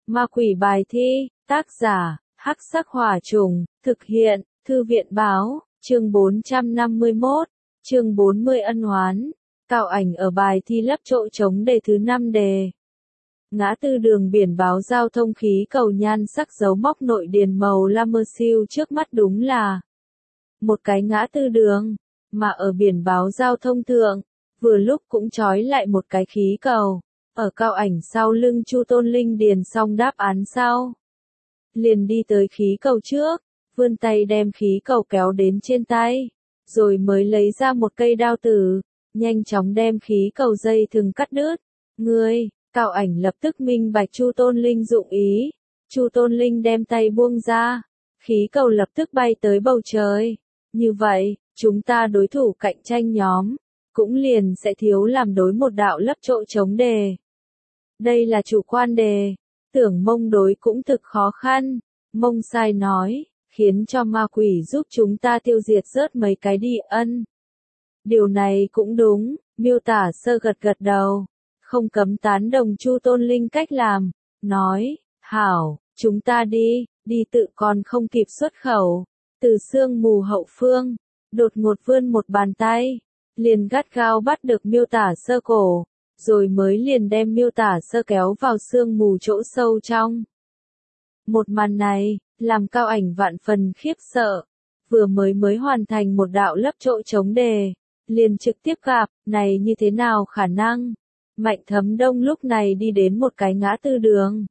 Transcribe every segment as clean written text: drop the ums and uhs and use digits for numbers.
Ma quỷ bài thi, tác giả, Hắc Sắc Hỏa Trùng, thực hiện, Thư viện báo, chương 451, chương 40 ân oán. Cao ảnh ở bài thi lấp chỗ trống đề thứ 5 đề. Ngã tư đường biển báo giao thông khí cầu nhan sắc dấu mốc nội điền màu lam mơ siêu trước mắt đúng là một cái ngã tư đường, mà ở biển báo giao thông thượng, vừa lúc cũng trói lại một cái khí cầu. Ở Cao ảnh sau lưng Chu Tôn Linh điền xong đáp án sau, liền đi tới khí cầu trước, vươn tay đem khí cầu kéo đến trên tay, rồi mới lấy ra một cây đao tử, nhanh chóng đem khí cầu dây thừng cắt đứt. Ngươi, Cao ảnh lập tức minh bạch Chu Tôn Linh dụng ý. Chu Tôn Linh đem tay buông ra, khí cầu lập tức bay tới bầu trời. Như vậy, chúng ta đối thủ cạnh tranh nhóm cũng liền sẽ thiếu làm đối một đạo lấp chỗ trống đề. Đây là chủ quan đề, tưởng Mông đối cũng thực khó khăn. Mông sai nói, khiến cho ma quỷ giúp chúng ta tiêu diệt rớt mấy cái đi ân. Điều này cũng đúng, miêu tả sơ gật gật đầu, không cấm tán đồng Chu Tôn Linh cách làm, nói, hảo, chúng ta đi tự còn không kịp xuất khẩu. Từ sương mù hậu phương, đột ngột vươn một bàn tay, liền gắt gao bắt được miêu tả sơ cổ, rồi mới liền đem miêu tả sơ kéo vào sương mù chỗ sâu trong. Một màn này, làm Cao ảnh vạn phần khiếp sợ, vừa mới hoàn thành một đạo lấp chỗ trống đề, liền trực tiếp gặp, này như thế nào khả năng? Mạnh Thấm Đông lúc này đi đến một cái ngã tư đường,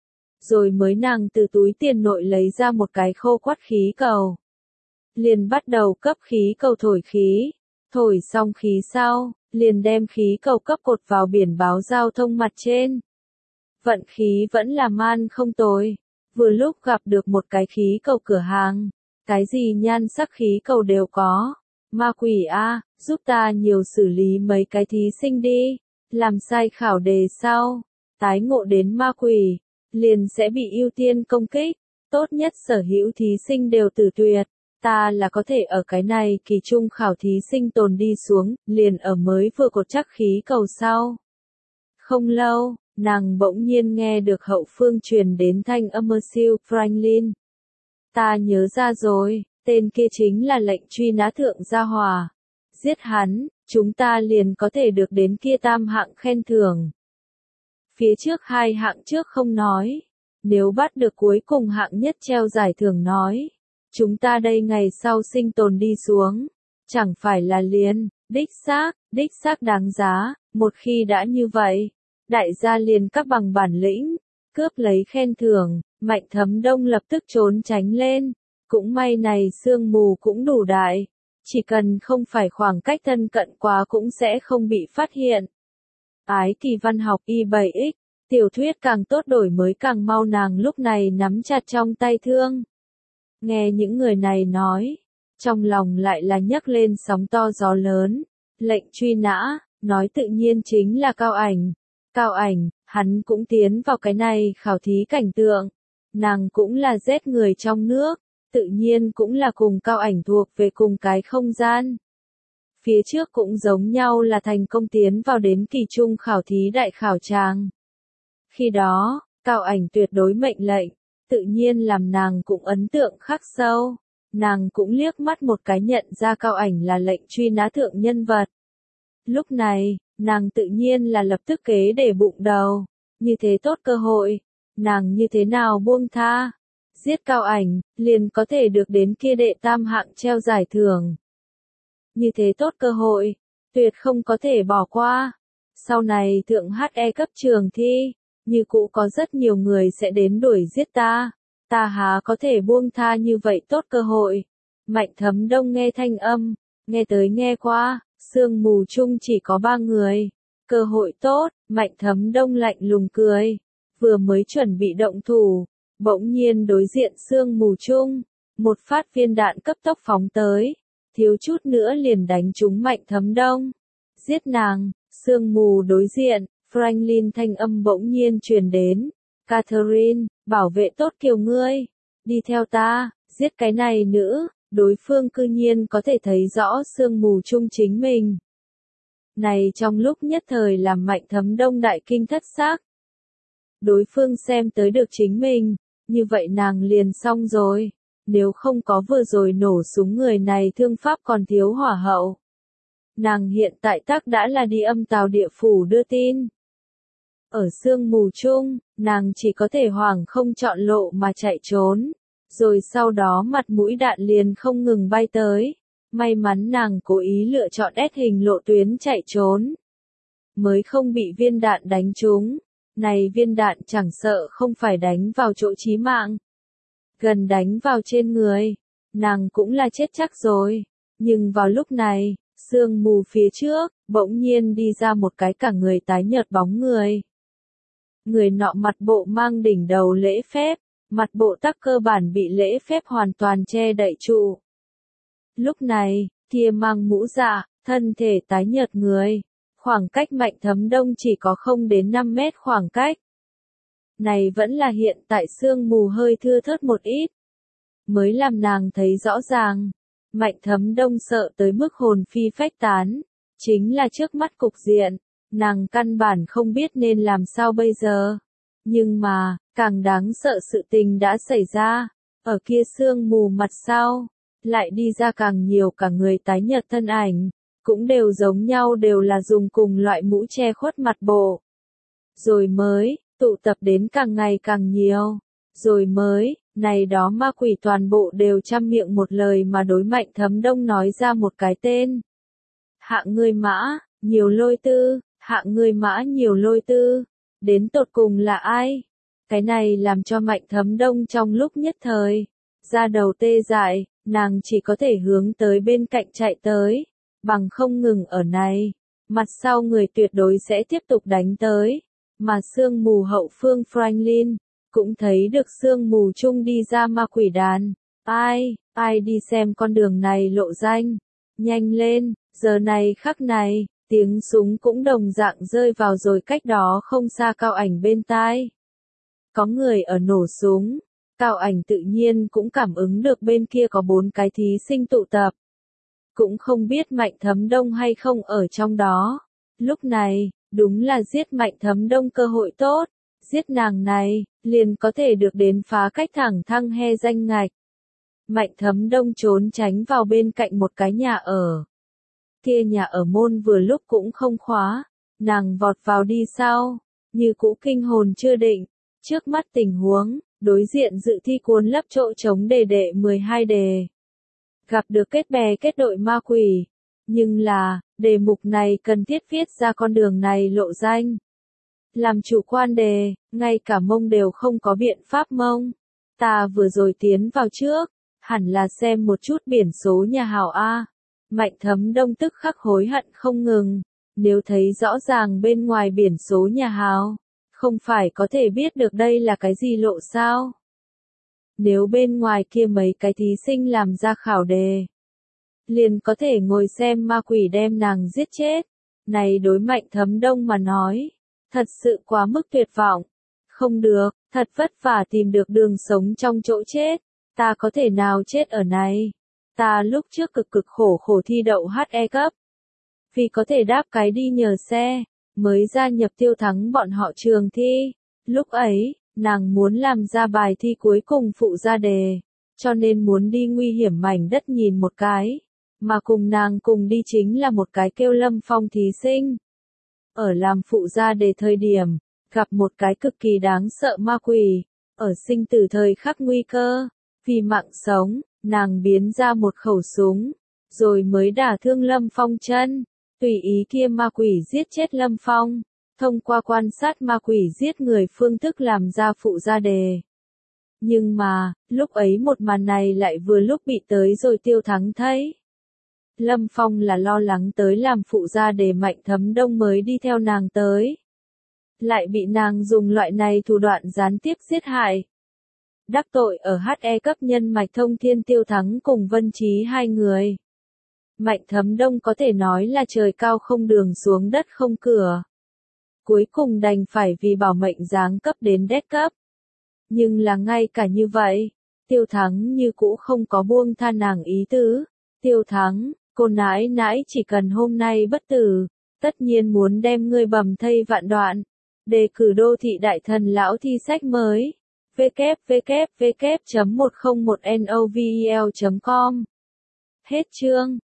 rồi mới nàng từ túi tiền nội lấy ra một cái khô quắt khí cầu, liền bắt đầu cấp khí cầu thổi khí, thổi xong khí sau, liền đem khí cầu cấp cột vào biển báo giao thông mặt trên. Vận khí vẫn là man không tồi, vừa lúc gặp được một cái khí cầu cửa hàng, cái gì nhan sắc khí cầu đều có. Ma quỷ a, giúp ta nhiều xử lý mấy cái thí sinh đi, làm sai khảo đề sau, tái ngộ đến ma quỷ, liền sẽ bị ưu tiên công kích, tốt nhất sở hữu thí sinh đều tử tuyệt. Ta là có thể ở cái này kỳ trung khảo thí sinh tồn đi xuống, liền ở mới vừa cột chắc khí cầu sau. Không lâu, nàng bỗng nhiên nghe được hậu phương truyền đến thanh âm siêu Franklin. Ta nhớ ra rồi, tên kia chính là lệnh truy nã thượng gia hỏa. Giết hắn, chúng ta liền có thể được đến kia tam hạng khen thưởng. Phía trước hai hạng trước không nói, nếu bắt được cuối cùng hạng nhất treo giải thưởng nói, chúng ta đây ngày sau sinh tồn đi xuống, chẳng phải là liền, đích xác đáng giá. Một khi đã như vậy, đại gia liền các bằng bản lĩnh, cướp lấy khen thưởng. Mạnh Thấm Đông lập tức trốn tránh lên, cũng may này sương mù cũng đủ đại, chỉ cần không phải khoảng cách thân cận quá cũng sẽ không bị phát hiện. Ái Kỳ văn học Y7X, tiểu thuyết càng tốt đổi mới càng mau. Nàng lúc này nắm chặt trong tay thương. Nghe những người này nói, trong lòng lại là nhấc lên sóng to gió lớn. Lệnh truy nã, nói tự nhiên chính là Cao ảnh. Cao ảnh, hắn cũng tiến vào cái này khảo thí cảnh tượng. Nàng cũng là giết người trong nước, tự nhiên cũng là cùng Cao ảnh thuộc về cùng cái không gian. Phía trước cũng giống nhau là thành công tiến vào đến kỳ trung khảo thí đại khảo tràng. Khi đó, Cao ảnh tuyệt đối mệnh lệnh, tự nhiên làm nàng cũng ấn tượng khắc sâu. Nàng cũng liếc mắt một cái nhận ra Cao ảnh là lệnh truy nã thượng nhân vật. Lúc này, nàng tự nhiên là lập tức kế để bụng đầu. Như thế tốt cơ hội, nàng như thế nào buông tha. Giết Cao ảnh, liền có thể được đến kia đệ tam hạng treo giải thưởng. Như thế tốt cơ hội, tuyệt không có thể bỏ qua. Sau này thượng HE cấp trường thi, như cũ có rất nhiều người sẽ đến đuổi giết ta. Ta há có thể buông tha như vậy tốt cơ hội. Mạnh Thấm Đông nghe thanh âm, nghe tới nghe qua, sương mù chung chỉ có 3 người. Cơ hội tốt, Mạnh Thấm Đông lạnh lùng cười. Vừa mới chuẩn bị động thủ, bỗng nhiên đối diện sương mù chung, một phát viên đạn cấp tốc phóng tới, thiếu chút nữa liền đánh trúng Mạnh Thấm Đông. Giết nàng, sương mù đối diện, Franklin thanh âm bỗng nhiên truyền đến. Catherine, bảo vệ tốt Kiều ngươi, đi theo ta, giết cái này nữ. Đối phương cư nhiên có thể thấy rõ sương mù chung chính mình. Này trong lúc nhất thời làm Mạnh Thấm Đông đại kinh thất xác. đối phương xem tới được chính mình, như vậy nàng liền xong rồi. Nếu không có vừa rồi nổ súng người này thương pháp còn thiếu hỏa hậu. Nàng hiện tại tắc đã là đi âm tào địa phủ đưa tin. Ở sương mù chung, nàng chỉ có thể hoảng không chọn lộ mà chạy trốn. Rồi sau đó mặt mũi đạn liền không ngừng bay tới. May mắn nàng cố ý lựa chọn S hình lộ tuyến chạy trốn. Mới không bị viên đạn đánh trúng. Này viên đạn chẳng sợ không phải đánh vào chỗ chí mạng. Gần đánh vào trên người. Nàng cũng là chết chắc rồi. Nhưng vào lúc này, sương mù phía trước, bỗng nhiên đi ra một cái cả người tái nhợt bóng người. Người nọ mặt bộ mang đỉnh đầu lễ phép, mặt bộ tắc cơ bản bị lễ phép hoàn toàn che đậy trụ. Lúc này, kia mang mũ dạ, thân thể tái nhợt người, khoảng cách Mạnh Thấm Đông chỉ có không đến 5 mét khoảng cách. Này vẫn là hiện tại sương mù hơi thưa thớt một ít. Mới làm nàng thấy rõ ràng, Mạnh Thấm Đông sợ tới mức hồn phi phách tán, chính là trước mắt cục diện, nàng căn bản không biết nên làm sao bây giờ. Nhưng mà, càng đáng sợ sự tình đã xảy ra, ở kia sương mù mặt sau, lại đi ra càng nhiều cả người tái nhợt thân ảnh, cũng đều giống nhau đều là dùng cùng loại mũ che khuất mặt bộ. Rồi mới, tụ tập đến càng ngày càng nhiều. Rồi mới, này đó ma quỷ toàn bộ đều trăm miệng một lời mà đối Mạnh Thấm Đông nói ra một cái tên. Hạng người mã, nhiều lôi tư, hạng người mã nhiều lôi tư. Đến tột cùng là ai? Cái này làm cho Mạnh Thấm Đông trong lúc nhất thời, da đầu tê dại, nàng chỉ có thể hướng tới bên cạnh chạy tới, bằng không ngừng ở này. Mặt sau người tuyệt đối sẽ tiếp tục đánh tới. Mà sương mù hậu phương Franklin, cũng thấy được sương mù chung đi ra ma quỷ đàn. Ai đi xem con đường này lộ danh. Nhanh lên, giờ này khắc này, tiếng súng cũng đồng dạng rơi vào rồi cách đó không xa Cao Ảnh bên tai. Có người ở nổ súng, Cao Ảnh tự nhiên cũng cảm ứng được bên kia có 4 cái thí sinh tụ tập. Cũng không biết Mạnh Thấm Đông hay không ở trong đó. Lúc này, đúng là giết Mạnh Thấm Đông cơ hội tốt. Giết nàng này, liền có thể được đến phá cách thẳng thăng he danh ngạch. Mạnh Thấm Đông trốn tránh vào bên cạnh một cái nhà ở. Kia nhà ở môn vừa lúc cũng không khóa. Nàng vọt vào đi sau, như cũ kinh hồn chưa định. Trước mắt tình huống, đối diện dự thi cuốn lấp chỗ trống đề 12 đề. Gặp được kết bè kết đội ma quỷ. Nhưng là, đề mục này cần thiết viết ra con đường này lộ danh. Làm chủ quan đề, ngay cả mông đều không có biện pháp mông. Ta vừa rồi tiến vào trước, hẳn là xem một chút biển số nhà hào A. Mạnh Thấm Đông tức khắc hối hận không ngừng. Nếu thấy rõ ràng bên ngoài biển số nhà hào, không phải có thể biết được đây là cái gì lộ sao? Nếu bên ngoài kia mấy cái thí sinh làm ra khảo đề, liền có thể ngồi xem ma quỷ đem nàng giết chết. Này đối Mạnh Thấm Đông mà nói, thật sự quá mức tuyệt vọng. Không được, thật vất vả tìm được đường sống trong chỗ chết. Ta có thể nào chết ở này? Ta lúc trước cực khổ thi đậu HE cấp. Vì có thể đáp cái đi nhờ xe, mới gia nhập Tiêu Thắng bọn họ trường thi. Lúc ấy, nàng muốn làm ra bài thi cuối cùng phụ ra đề, cho nên muốn đi nguy hiểm mảnh đất nhìn một cái. Mà cùng nàng cùng đi chính là một cái kêu Lâm Phong thí sinh. Ở làm phụ ra đề thời điểm, gặp một cái cực kỳ đáng sợ ma quỷ. Ở sinh tử thời khắc nguy cơ, vì mạng sống, nàng biến ra một khẩu súng, rồi mới đả thương Lâm Phong chân. Tùy ý kia ma quỷ giết chết Lâm Phong, thông qua quan sát ma quỷ giết người phương thức làm ra phụ ra đề. Nhưng mà, lúc ấy một màn này lại vừa lúc bị tới rồi Tiêu Thắng thấy. Lâm Phong là lo lắng tới làm phụ ra đề Mạnh Thấm Đông mới đi theo nàng tới. Lại bị nàng dùng loại này thủ đoạn gián tiếp giết hại. Đắc tội ở HE cấp nhân mạch thông thiên Tiêu Thắng cùng Vân Trí hai người. Mạnh Thấm Đông có thể nói là trời cao không đường xuống đất không cửa. Cuối cùng đành phải vì bảo mệnh giáng cấp đến đét cấp. Nhưng là ngay cả như vậy, Tiêu Thắng như cũ không có buông tha nàng ý tứ. Tiêu Thắng, cô nãi nãi chỉ cần hôm nay bất tử, tất nhiên muốn đem ngươi bầm thây vạn đoạn. Đề cử đô thị đại thần lão thi sách mới. www.101novel.com. Hết chương.